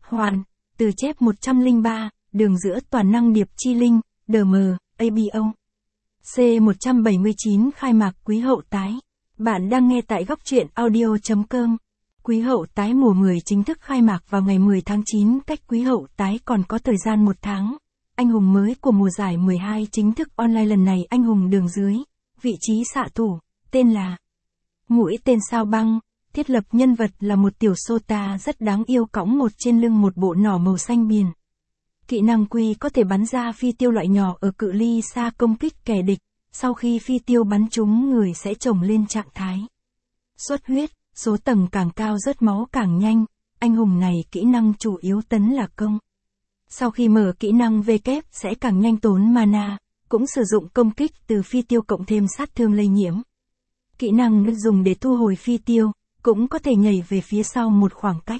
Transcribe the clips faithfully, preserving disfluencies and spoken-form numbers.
Hoàn, từ chép một trăm lẻ ba, đường giữa toàn năng điệp chi linh, đê em, a bê o. C một trăm bảy mươi chín khai mạc Quý Hậu Tái. Bạn đang nghe tại góc truyện audio chấm com. Quý Hậu Tái mùa mười chính thức khai mạc vào ngày mười tháng chín, cách Quý Hậu Tái còn có thời gian một tháng. Anh hùng mới của mùa giải mười hai chính thức online lần này, anh hùng đường dưới, vị trí xạ thủ, tên là Mũi Tên Sao Băng. Thiết lập nhân vật là một tiểu sota rất đáng yêu cõng một trên lưng một bộ nỏ màu xanh biển. Kỹ năng Quy có thể bắn ra phi tiêu loại nhỏ ở cự ly xa công kích kẻ địch, sau khi phi tiêu bắn trúng người sẽ trồng lên trạng thái xuất huyết, số tầng càng cao rớt máu càng nhanh. Anh hùng này kỹ năng chủ yếu tấn là công. Sau khi mở kỹ năng V kép sẽ càng nhanh tốn mana, cũng sử dụng công kích từ phi tiêu cộng thêm sát thương lây nhiễm. Kỹ năng dùng để thu hồi phi tiêu, cũng có thể nhảy về phía sau một khoảng cách.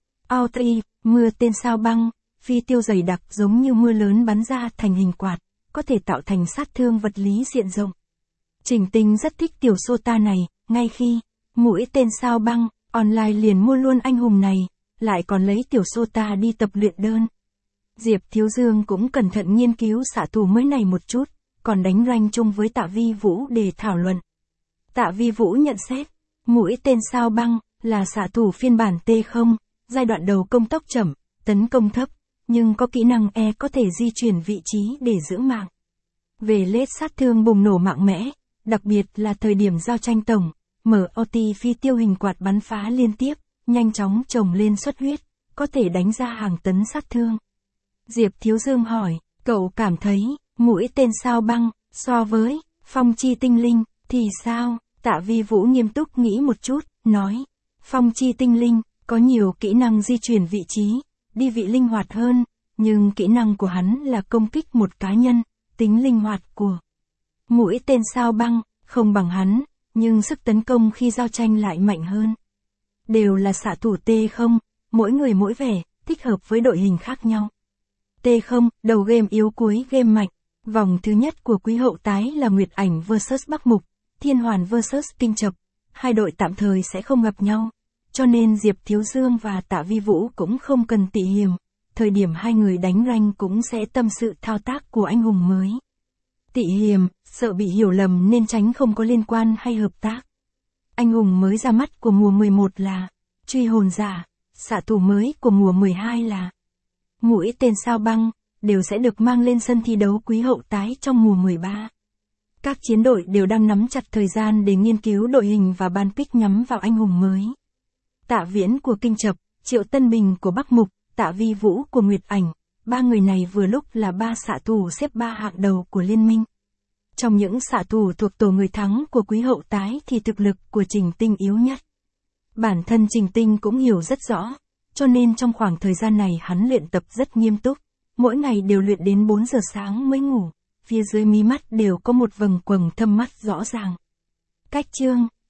Outri, mưa tên sao băng, phi tiêu dày đặc giống như mưa lớn bắn ra thành hình quạt, có thể tạo thành sát thương vật lý diện rộng. Trình Tinh rất thích tiểu sota này, ngay khi Mũi Tên Sao Băng online liền mua luôn anh hùng này, lại còn lấy tiểu sota đi tập luyện đơn. Diệp Thiếu Dương cũng cẩn thận nghiên cứu xạ thủ mới này một chút, còn đánh rank chung với Tạ Vi Vũ để thảo luận. Tạ Vi Vũ nhận xét, Mũi Tên Sao Băng là xạ thủ phiên bản T không, giai đoạn đầu công tốc chậm, tấn công thấp, nhưng có kỹ năng E có thể di chuyển vị trí để giữ mạng. Về lết sát thương bùng nổ mạnh mẽ, đặc biệt là thời điểm giao tranh tổng, mở ulti phi tiêu hình quạt bắn phá liên tiếp, nhanh chóng trồng lên xuất huyết, có thể đánh ra hàng tấn sát thương. Diệp Thiếu Dương hỏi, cậu cảm thấy Mũi Tên Sao Băng so với Phong Chi Tinh Linh thì sao? Tạ Vi Vũ nghiêm túc nghĩ một chút, nói, Phong Chi Tinh Linh có nhiều kỹ năng di chuyển vị trí, đi vị linh hoạt hơn, nhưng kỹ năng của hắn là công kích một cá nhân, tính linh hoạt của Mũi Tên Sao Băng không bằng hắn, nhưng sức tấn công khi giao tranh lại mạnh hơn. Đều là xạ thủ T không, mỗi người mỗi vẻ, thích hợp với đội hình khác nhau. T không, đầu game yếu cuối game mạnh. Vòng thứ nhất của Quý Hậu Tái là Nguyệt Ảnh versus Bắc Mục, Thiên Hoàn versus Kinh Chập. Hai đội tạm thời sẽ không gặp nhau, cho nên Diệp Thiếu Dương và Tạ Vi Vũ cũng không cần tỉ hiểm. Thời điểm hai người đánh rank cũng sẽ tâm sự thao tác của anh hùng mới. Tỉ hiểm, sợ bị hiểu lầm nên tránh không có liên quan hay hợp tác. Anh hùng mới ra mắt của mùa mười một là Truy Hồn Giả, xạ thủ mới của mùa mười hai là Mũi Tên Sao Băng, đều sẽ được mang lên sân thi đấu Quý Hậu Tái trong mùa mười ba. Các chiến đội đều đang nắm chặt thời gian để nghiên cứu đội hình và ban pick nhắm vào anh hùng mới. Tạ Viễn của Kinh Chập, Triệu Tân Bình của Bắc Mục, Tạ Vi Vũ của Nguyệt Ảnh, ba người này vừa lúc là ba xạ thủ xếp ba hạng đầu của liên minh. Trong những xạ thủ thuộc tổ người thắng của Quý Hậu Tái thì thực lực của Trình Tinh yếu nhất. Bản thân Trình Tinh cũng hiểu rất rõ, cho nên trong khoảng thời gian này hắn luyện tập rất nghiêm túc, mỗi ngày đều luyện đến bốn giờ sáng mới ngủ, phía dưới mí mắt đều có một vầng quầng thâm mắt rõ ràng. Cách chương